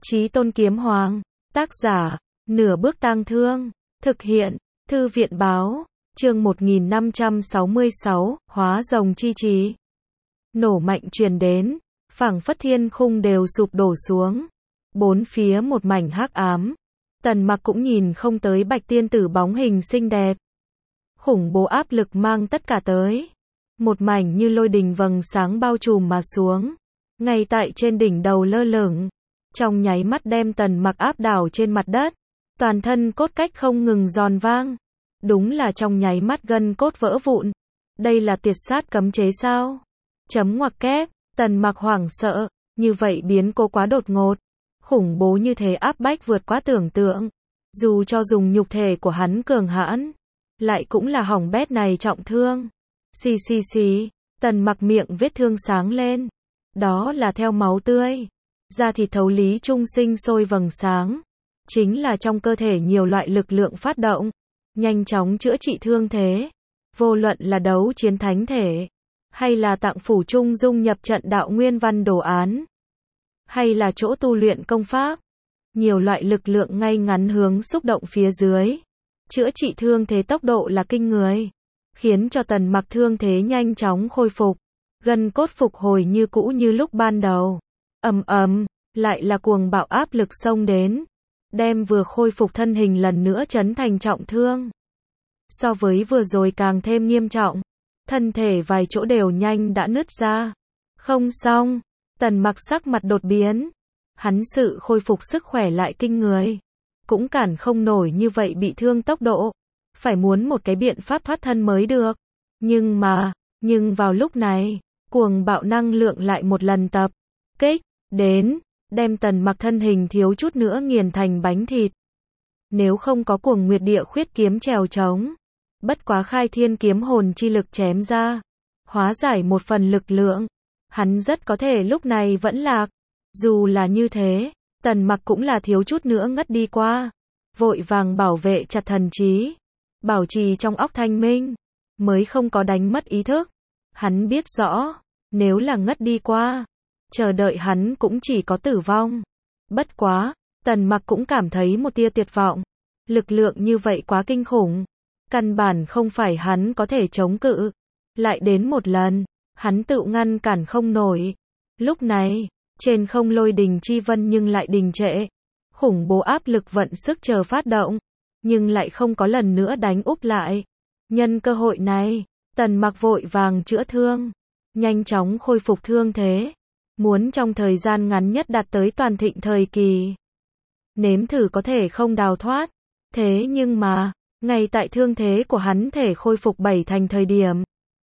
Chí Tôn Kiếm Hoàng. Tác giả, Nửa Bước Tang Thương. Thực hiện, Thư viện Báo. Chương 1566, Hóa Rồng Chi Trì. Nổ mạnh truyền đến, phảng phất thiên khung đều sụp đổ xuống. Bốn phía một mảnh hắc ám. Tần Mặc cũng nhìn không tới Bạch Tiên Tử bóng hình xinh đẹp. Khủng bố áp lực mang tất cả tới. Một mảnh như lôi đình vầng sáng bao trùm mà xuống. Ngay tại trên đỉnh đầu lơ lửng. Trong nháy mắt đem Tần Mặc áp đảo trên mặt đất. Toàn thân cốt cách không ngừng giòn vang. Đúng là trong nháy mắt gân cốt vỡ vụn. Đây là tiệt sát cấm chế sao? Chấm ngoặc kép, Tần Mặc hoảng sợ. Như vậy biến cố quá đột ngột. Khủng bố như thế áp bách vượt quá tưởng tượng. Dù cho dùng nhục thể của hắn cường hãn, lại cũng là hỏng bét này trọng thương. Xì, Tần Mặc miệng vết thương sáng lên. Đó là theo máu tươi. Da thịt thấu lý trung sinh sôi vầng sáng. Chính là trong cơ thể nhiều loại lực lượng phát động. Nhanh chóng chữa trị thương thế. Vô luận là đấu chiến thánh thể. Hay là tạng phủ trung dung nhập trận đạo nguyên văn đồ án. Hay là chỗ tu luyện công pháp. Nhiều loại lực lượng ngay ngắn hướng xúc động phía dưới. Chữa trị thương thế tốc độ là kinh người. Khiến cho Tần Mặc thương thế nhanh chóng khôi phục. Gân cốt phục hồi như cũ như lúc ban đầu. Lại là cuồng bạo áp lực xông đến. Đem vừa khôi phục thân hình lần nữa chấn thành trọng thương. So với vừa rồi càng thêm nghiêm trọng. Thân thể vài chỗ đều nhanh đã nứt ra. Không xong. Tần Mặc sắc mặt đột biến. Hắn sự khôi phục sức khỏe lại kinh người. Cũng cản không nổi như vậy bị thương tốc độ. Phải muốn một cái biện pháp thoát thân mới được. Nhưng vào lúc này, cuồng bạo năng lượng lại một lần tập kích đến, đem Tần Mặc thân hình thiếu chút nữa nghiền thành bánh thịt. Nếu không có Cuồng Nguyệt Địa Khuyết kiếm trèo trống, bất quá khai thiên kiếm hồn chi lực chém ra, hóa giải một phần lực lượng, hắn rất có thể lúc này vẫn lạc. Dù là như thế, Tần Mặc cũng là thiếu chút nữa ngất đi qua. Vội vàng bảo vệ chặt thần trí, bảo trì trong óc thanh minh, mới không có đánh mất ý thức. Hắn biết rõ, nếu là ngất đi qua, chờ đợi hắn cũng chỉ có tử vong. Bất quá, Tần Mặc cũng cảm thấy một tia tuyệt vọng. Lực lượng như vậy quá kinh khủng. Căn bản không phải hắn có thể chống cự. Lại đến một lần, hắn tự ngăn cản không nổi. Lúc này, trên không lôi đình chi vân nhưng lại đình trệ. Khủng bố áp lực vận sức chờ phát động. Nhưng lại không có lần nữa đánh úp lại. Nhân cơ hội này, Tần Mặc vội vàng chữa thương. Nhanh chóng khôi phục thương thế. Muốn trong thời gian ngắn nhất đạt tới toàn thịnh thời kỳ. Nếm thử có thể không đào thoát. Thế nhưng mà, ngay tại thương thế của hắn thể khôi phục 7 thành thời điểm.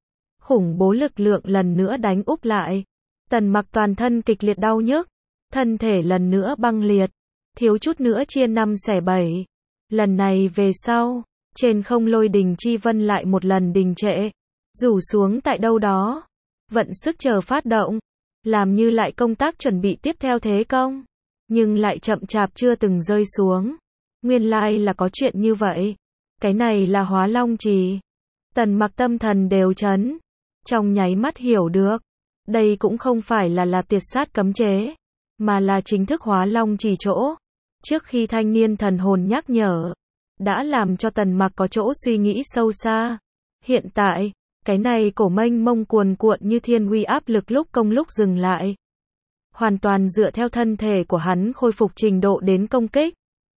Khủng bố lực lượng lần nữa đánh úp lại. Tần Mặc toàn thân kịch liệt đau nhức. Thân thể lần nữa băng liệt. Thiếu chút nữa chia 5 xẻ 7. Lần này về sau, trên không lôi đình chi vân lại một lần đình trệ. Rủ xuống tại đâu đó. Vận sức chờ phát động. Làm như lại công tác chuẩn bị tiếp theo thế công. Nhưng lại chậm chạp chưa từng rơi xuống. Nguyên lai là có chuyện như vậy. Cái này là Hóa Long Trì. Tần Mặc tâm thần đều chấn. Trong nháy mắt hiểu được. Đây cũng không phải là tiệt sát cấm chế. Mà là chính thức Hóa Long Trì chỗ. Trước khi thanh niên thần hồn nhắc nhở. Đã làm cho Tần Mặc có chỗ suy nghĩ sâu xa. Hiện tại, cái này cổ mênh mông cuồn cuộn như thiên uy áp lực lúc công lúc dừng lại. Hoàn toàn dựa theo thân thể của hắn khôi phục trình độ đến công kích.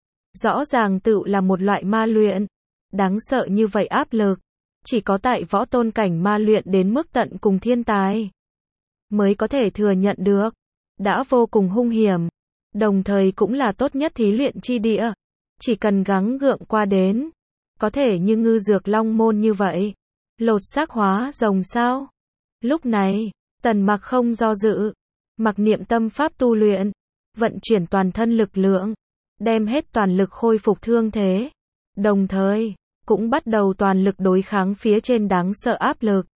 Rõ ràng tự là một loại ma luyện. Đáng sợ như vậy áp lực. Chỉ có tại võ tôn cảnh ma luyện đến mức tận cùng thiên tài. Mới có thể thừa nhận được. Đã vô cùng hung hiểm. Đồng thời cũng là tốt nhất thí luyện chi địa. Chỉ cần gắng gượng qua đến. Có thể như ngư dược long môn như vậy. Lột xác hóa rồng sao? Lúc này, Tần Mặc không do dự. Mặc niệm tâm pháp tu luyện. Vận chuyển toàn thân lực lượng. Đem hết toàn lực khôi phục thương thế. Đồng thời, cũng bắt đầu toàn lực đối kháng phía trên đáng sợ áp lực.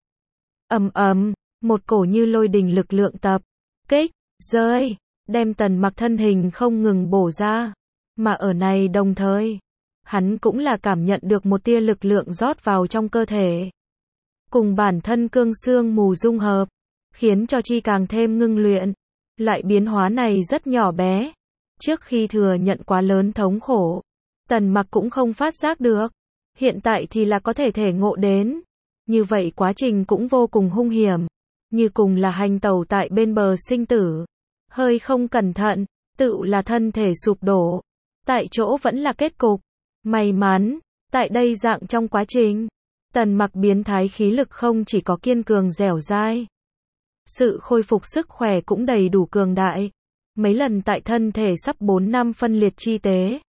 Một cổ như lôi đình lực lượng tập kích, rơi. Đem Tần Mặc thân hình không ngừng bổ ra. Mà ở này đồng thời, hắn cũng là cảm nhận được một tia lực lượng rót vào trong cơ thể. Cùng bản thân cương xương mù dung hợp. Khiến cho chi càng thêm ngưng luyện. Loại biến hóa này rất nhỏ bé. Trước khi thừa nhận quá lớn thống khổ, Tần Mặc cũng không phát giác được. Hiện tại thì là có thể ngộ đến. Như vậy quá trình cũng vô cùng hung hiểm. Như cùng là hành tẩu tại bên bờ sinh tử. Hơi không cẩn thận, tựu là thân thể sụp đổ. Tại chỗ vẫn là kết cục. May mắn, tại đây dạng trong quá trình, Tần Mặc biến thái khí lực không chỉ có kiên cường dẻo dai. Sự khôi phục sức khỏe cũng đầy đủ cường đại. Mấy lần tại thân thể sắp 4 năm phân liệt chi tế.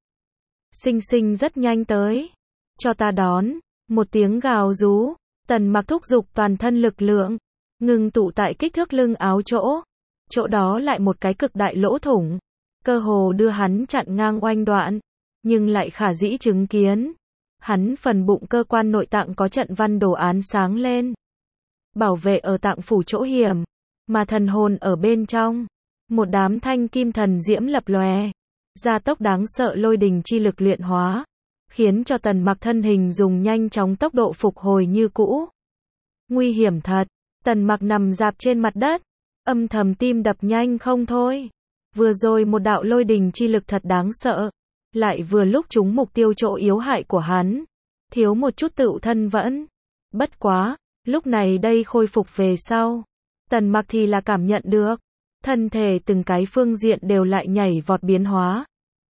Sinh rất nhanh tới. Cho ta đón. Một tiếng gào rú. Tần Mặc thúc giục toàn thân lực lượng. Ngừng tụ tại kích thước lưng áo chỗ. Chỗ đó lại một cái cực đại lỗ thủng. Cơ hồ đưa hắn chặn ngang oanh đoạn. Nhưng lại khả dĩ chứng kiến. Hắn phần bụng cơ quan nội tạng có trận văn đồ án sáng lên. Bảo vệ ở tạng phủ chỗ hiểm. Mà thần hồn ở bên trong. Một đám thanh kim thần diễm lập lòe. Gia tốc đáng sợ lôi đình chi lực luyện hóa. Khiến cho Tần Mặc thân hình dùng nhanh chóng tốc độ phục hồi như cũ. Nguy hiểm thật. Tần Mặc nằm dạp trên mặt đất. Âm thầm tim đập nhanh không thôi. Vừa rồi một đạo lôi đình chi lực thật đáng sợ. Lại vừa lúc trúng mục tiêu chỗ yếu hại của hắn. Thiếu một chút tựu thân vẫn. Bất quá, lúc này đây khôi phục về sau. Tần Mặc thì là cảm nhận được. Thân thể từng cái phương diện đều lại nhảy vọt biến hóa.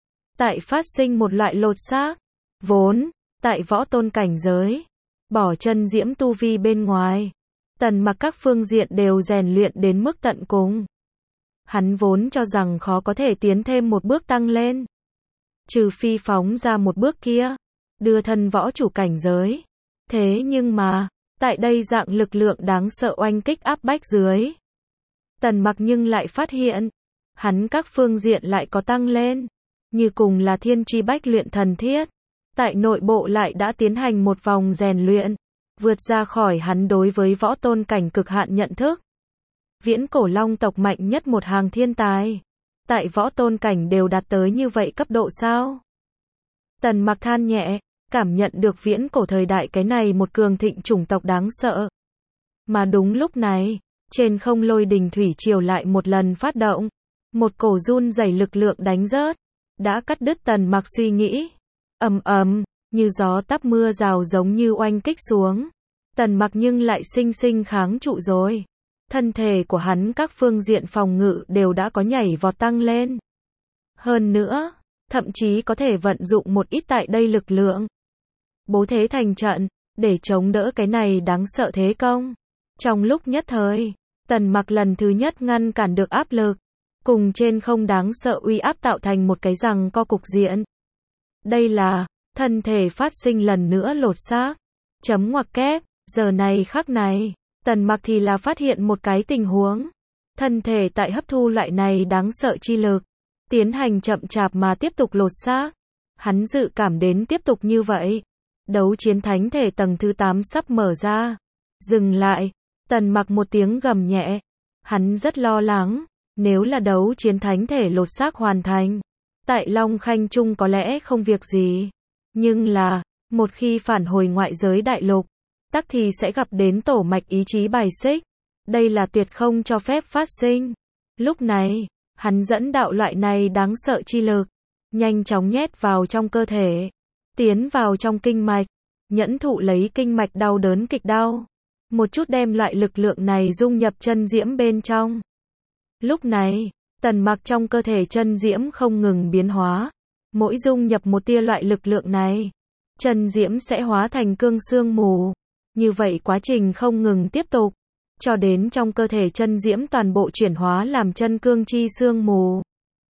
Tại phát sinh một loại lột xác. Vốn, tại võ tôn cảnh giới. Bỏ chân diễm tu vi bên ngoài. Tần Mặc các phương diện đều rèn luyện đến mức tận cùng. Hắn vốn cho rằng khó có thể tiến thêm một bước tăng lên. Trừ phi phóng ra một bước kia. Đưa thân võ chủ cảnh giới. Thế nhưng mà, tại đây dạng lực lượng đáng sợ oanh kích áp bách dưới. Tần Mặc nhưng lại phát hiện. Hắn các phương diện lại có tăng lên. Như cùng là thiên tri bách luyện thần thiết. Tại nội bộ lại đã tiến hành một vòng rèn luyện. Vượt ra khỏi hắn đối với võ tôn cảnh cực hạn nhận thức. Viễn cổ long tộc mạnh nhất một hàng thiên tài. Tại võ tôn cảnh đều đạt tới như vậy cấp độ sao? Tần Mặc than nhẹ, cảm nhận được viễn cổ thời đại cái này một cường thịnh chủng tộc đáng sợ. Mà đúng lúc này, trên không lôi đình thủy triều lại một lần phát động. Một cổ run rẩy lực lượng đánh rớt. Đã cắt đứt Tần Mặc suy nghĩ. Ầm ầm, như gió táp mưa rào giống như oanh kích xuống. Tần Mặc nhưng lại sinh kháng trụ rồi. Thân thể của hắn các phương diện phòng ngự đều đã có nhảy vọt tăng lên. Hơn nữa, thậm chí có thể vận dụng một ít tại đây lực lượng. Bố thế thành trận, để chống đỡ cái này đáng sợ thế công. Trong lúc nhất thời, Tần Mặc lần thứ nhất ngăn cản được áp lực. Cùng trên không đáng sợ uy áp tạo thành một cái giằng co cục diện. Đây là, thân thể phát sinh lần nữa lột xác. Chấm ngoặc kép, giờ này khắc này. Tần Mặc thì là phát hiện một cái tình huống. Thân thể tại hấp thu loại này đáng sợ chi lực. Tiến hành chậm chạp mà tiếp tục lột xác. Hắn dự cảm đến tiếp tục như vậy. Đấu chiến thánh thể tầng thứ 8 sắp mở ra. Dừng lại. Tần Mặc một tiếng gầm nhẹ. Hắn rất lo lắng. Nếu là đấu chiến thánh thể lột xác hoàn thành. Tại Long Khanh Trung có lẽ không việc gì. Nhưng là, một khi phản hồi ngoại giới đại lục. Tắc thì sẽ gặp đến tổ mạch ý chí bài xích. Đây là tuyệt không cho phép phát sinh. Lúc này, hắn dẫn đạo loại này đáng sợ chi lực. Nhanh chóng nhét vào trong cơ thể. Tiến vào trong kinh mạch. Nhẫn thụ lấy kinh mạch đau đớn kịch đau. Một chút đem loại lực lượng này dung nhập chân diễm bên trong. Lúc này, Tần Mặc trong cơ thể chân diễm không ngừng biến hóa. Mỗi dung nhập một tia loại lực lượng này. Chân diễm sẽ hóa thành cương xương mù. Như vậy quá trình không ngừng tiếp tục. Cho đến trong cơ thể chân diễm toàn bộ chuyển hóa làm chân cương chi xương mù.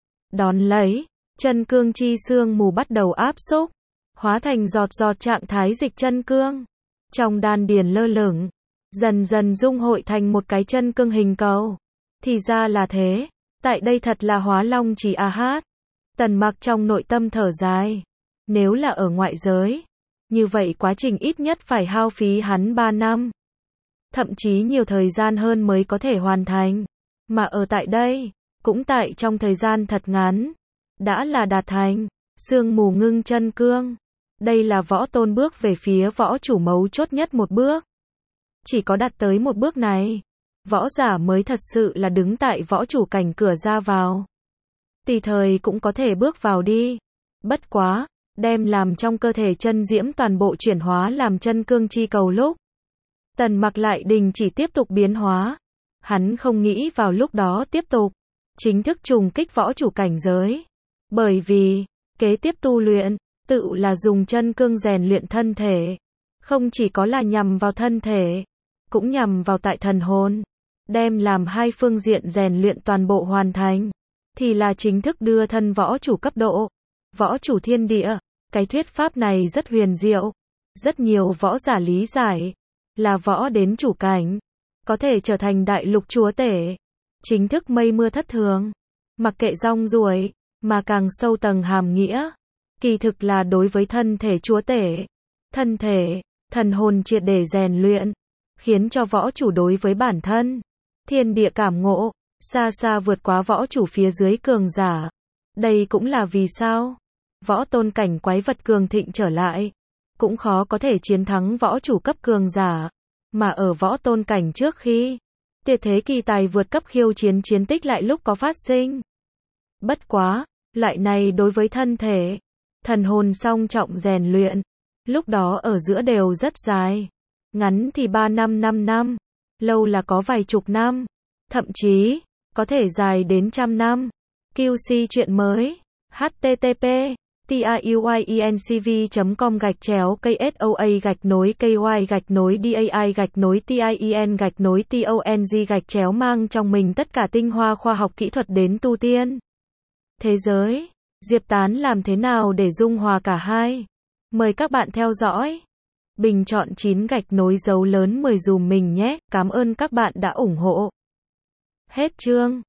Đón lấy, chân cương chi xương mù bắt đầu áp xúc. Hóa thành giọt giọt trạng thái dịch chân cương. Trong đan điền lơ lửng. Dần dần dung hội thành một cái chân cương hình cầu. Thì ra là thế. Tại đây thật là hóa long chỉ a hát. Tần Mặc trong nội tâm thở dài. Nếu là ở ngoại giới. Như vậy quá trình ít nhất phải hao phí hắn 3 năm. Thậm chí nhiều thời gian hơn mới có thể hoàn thành. Mà ở tại đây, cũng tại trong thời gian thật ngắn. Đã là đạt thành. Sương mù ngưng chân cương. Đây là võ tôn bước về phía võ chủ mấu chốt nhất một bước. Chỉ có đạt tới một bước này. Võ giả mới thật sự là đứng tại võ chủ cảnh cửa ra vào. tùy thời cũng có thể bước vào đi. Bất quá, đem làm trong cơ thể chân diễm toàn bộ chuyển hóa làm chân cương chi cầu lúc. Tần Mặc lại đình chỉ tiếp tục biến hóa. Hắn không nghĩ vào lúc đó tiếp tục chính thức trùng kích võ chủ cảnh giới. Bởi vì, kế tiếp tu luyện, tự là dùng chân cương rèn luyện thân thể. Không chỉ có là nhằm vào thân thể, cũng nhằm vào tại thần hồn. Đem làm hai phương diện rèn luyện toàn bộ hoàn thành, thì là chính thức đưa thân võ chủ cấp độ. Võ chủ thiên địa, cái thuyết pháp này rất huyền diệu. Rất nhiều võ giả lý giải, là võ đến chủ cảnh, có thể trở thành đại lục chúa tể. Chính thức mây mưa thất thường, mặc kệ rong ruổi, mà càng sâu tầng hàm nghĩa. Kỳ thực là đối với thân thể chúa tể. Thân thể, thần hồn triệt để rèn luyện, khiến cho võ chủ đối với bản thân, thiên địa cảm ngộ, xa xa vượt quá võ chủ phía dưới cường giả. Đây cũng là vì sao, võ tôn cảnh quái vật cường thịnh trở lại, cũng khó có thể chiến thắng võ chủ cấp cường giả. Mà ở võ tôn cảnh trước khi, tuyệt thế kỳ tài vượt cấp khiêu chiến chiến tích lại lúc có phát sinh. Bất quá, loại này đối với thân thể, thần hồn song trọng rèn luyện, lúc đó ở giữa đều rất dài. Ngắn thì 3 năm 5 năm, lâu là có vài chục năm, thậm chí, có thể dài đến trăm năm. QC chuyện mới, http://tiyuincv.com/ky-dai-dai-tien-tong mang trong mình tất cả tinh hoa khoa học kỹ thuật đến tu tiên. Thế giới, Diệp Tán làm thế nào để dung hòa cả hai? Mời các bạn theo dõi. Bình chọn 9 gạch nối dấu lớn 10 dùm mình nhé. Cảm ơn các bạn đã ủng hộ. Hết chương.